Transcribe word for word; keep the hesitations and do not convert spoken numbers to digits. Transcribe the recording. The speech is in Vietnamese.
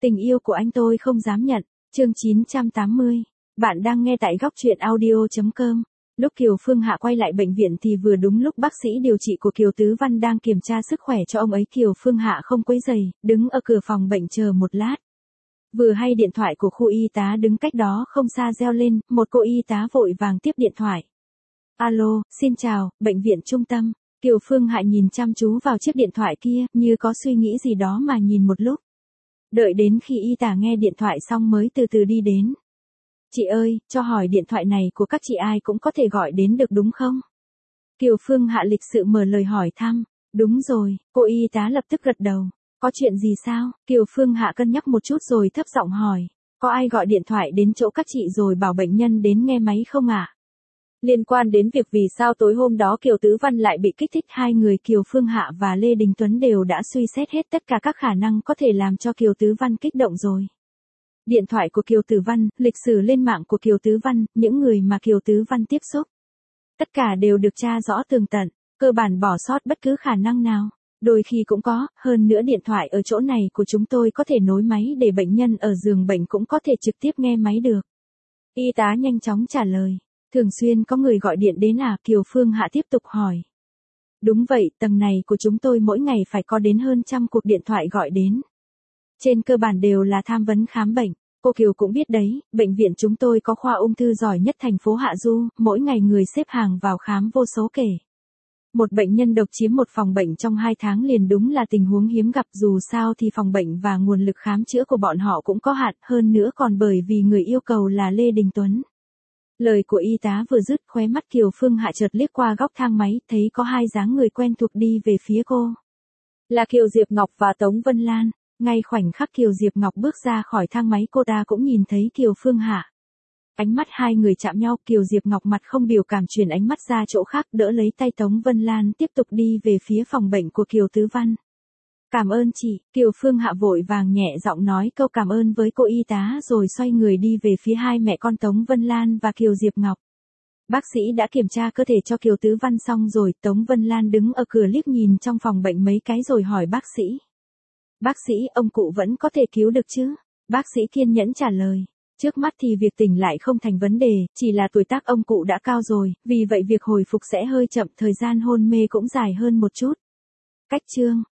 Tình yêu của anh tôi không dám nhận. Chương chín trăm tám mươi. Bạn đang nghe tại góc truyện audio chấm com. Lúc Kiều Phương Hạ quay lại bệnh viện thì vừa đúng lúc bác sĩ điều trị của Kiều Tứ Văn đang kiểm tra sức khỏe cho ông ấy. Kiều Phương Hạ không quấy rầy, đứng ở cửa phòng bệnh chờ một lát. Vừa hay điện thoại của khu y tá đứng cách đó không xa reo lên, một cô y tá vội vàng tiếp điện thoại. Alo, xin chào, bệnh viện trung tâm. Kiều Phương Hạ nhìn chăm chú vào chiếc điện thoại kia, như có suy nghĩ gì đó mà nhìn một lúc. Đợi đến khi y tá nghe điện thoại xong mới từ từ đi đến. Chị ơi, cho hỏi điện thoại này của các chị ai cũng có thể gọi đến được đúng không? Kiều Phương Hạ lịch sự mở lời hỏi thăm. Đúng rồi, cô y tá lập tức gật đầu. Có chuyện gì sao? Kiều Phương Hạ cân nhắc một chút rồi thấp giọng hỏi. Có ai gọi điện thoại đến chỗ các chị rồi bảo bệnh nhân đến nghe máy không ạ? À? Liên quan đến việc vì sao tối hôm đó Kiều Tứ Văn lại bị kích thích, hai người Kiều Phương Hạ và Lê Đình Tuấn đều đã suy xét hết tất cả các khả năng có thể làm cho Kiều Tứ Văn kích động rồi. Điện thoại của Kiều Tứ Văn, lịch sử lên mạng của Kiều Tứ Văn, những người mà Kiều Tứ Văn tiếp xúc. Tất cả đều được tra rõ tường tận, cơ bản bỏ sót bất cứ khả năng nào. Đôi khi cũng có, hơn nữa điện thoại ở chỗ này của chúng tôi có thể nối máy để bệnh nhân ở giường bệnh cũng có thể trực tiếp nghe máy được. Y tá nhanh chóng trả lời. Thường xuyên có người gọi điện đến à? Kiều Phương Hạ tiếp tục hỏi. Đúng vậy, tầng này của chúng tôi mỗi ngày phải có đến hơn trăm cuộc điện thoại gọi đến. Trên cơ bản đều là tham vấn khám bệnh. Cô Kiều cũng biết đấy, bệnh viện chúng tôi có khoa ung thư giỏi nhất thành phố Hạ Du, mỗi ngày người xếp hàng vào khám vô số kể. Một bệnh nhân độc chiếm một phòng bệnh trong hai tháng liền đúng là tình huống hiếm gặp, dù sao thì phòng bệnh và nguồn lực khám chữa của bọn họ cũng có hạn, hơn nữa còn bởi vì người yêu cầu là Lê Đình Tuấn. Lời của y tá vừa dứt, khóe mắt Kiều Phương Hạ chợt liếc qua góc thang máy, thấy có hai dáng người quen thuộc đi về phía cô. Là Kiều Diệp Ngọc và Tống Vân Lan. Ngay khoảnh khắc Kiều Diệp Ngọc bước ra khỏi thang máy, cô ta cũng nhìn thấy Kiều Phương Hạ. Ánh mắt hai người chạm nhau, Kiều Diệp Ngọc mặt không biểu cảm chuyển ánh mắt ra chỗ khác, đỡ lấy tay Tống Vân Lan tiếp tục đi về phía phòng bệnh của Kiều Tứ Văn. Cảm ơn chị. Kiều Phương Hạ vội vàng nhẹ giọng nói câu cảm ơn với cô y tá rồi xoay người đi về phía hai mẹ con Tống Vân Lan và Kiều Diệp Ngọc. Bác sĩ đã kiểm tra cơ thể cho Kiều Tứ Văn xong rồi, Tống Vân Lan đứng ở cửa liếc nhìn trong phòng bệnh mấy cái rồi hỏi bác sĩ. Bác sĩ, ông cụ vẫn có thể cứu được chứ? Bác sĩ kiên nhẫn trả lời. Trước mắt thì việc tỉnh lại không thành vấn đề, chỉ là tuổi tác ông cụ đã cao rồi, vì vậy việc hồi phục sẽ hơi chậm, thời gian hôn mê cũng dài hơn một chút. Cách chương.